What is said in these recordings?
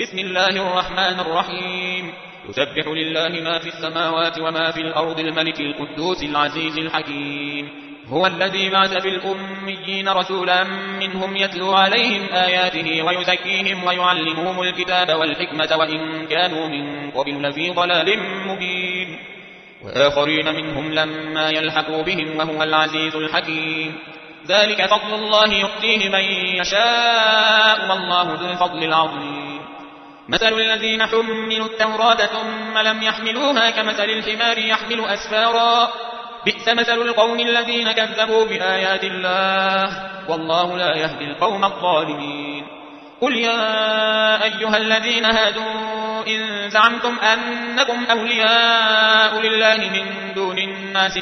بسم الله الرحمن الرحيم يسبح لله ما في السماوات وما في الأرض الملك القدوس العزيز الحكيم هو الذي بعث في الأميين رسولا منهم يتلو عليهم آياته ويزكيهم ويعلمهم الكتاب والحكمة وإن كانوا من قبل لفي ضلال مبين وآخرين منهم لما يلحقوا بهم وهو العزيز الحكيم ذلك فضل الله يؤتيه من يشاء والله ذو الفضل العظيم مثل الذين حملوا التوراة ثم لم يحملوها كمثل الحمار يحمل أسفارا بئس مثل القوم الذين كذبوا بآيات الله والله لا يهدي القوم الظالمين قل يا أيها الذين هادوا إن زعمتم أنكم أولياء لله من دون الناس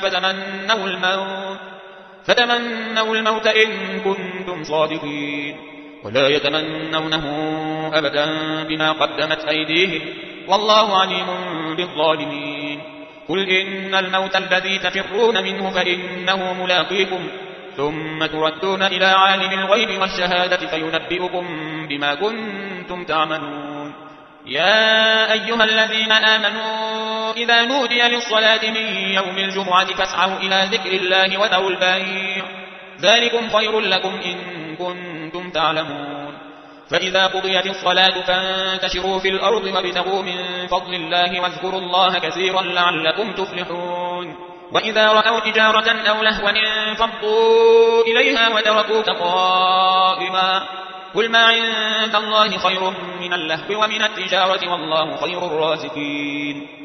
فتمنوا الموت إن كنتم صادقين ولا يتمنونه أبدا بما قدمت أيديهم والله عليم بالظالمين قل إن الموت الذي تفرون منه فإنه ملاقيكم ثم تردون إلى عالم الغيب والشهادة فينبئكم بما كنتم تعملون يا أيها الذين آمنوا إذا نودي للصلاة من يوم الجمعة فاسعوا إلى ذكر الله وذروا البيع ذلكم خير لكم إن كنتم تعلمون فإذا قضيت الصلاة فانتشروا في الأرض وابتغوا من فضل الله واذكروا الله كثيرا لعلكم تفلحون وإذا رأوا تجارة أو لهوا انفضوا إليها وتركوك قائما قل ما عند الله خير من اللهو ومن التجارة والله خير الرازقين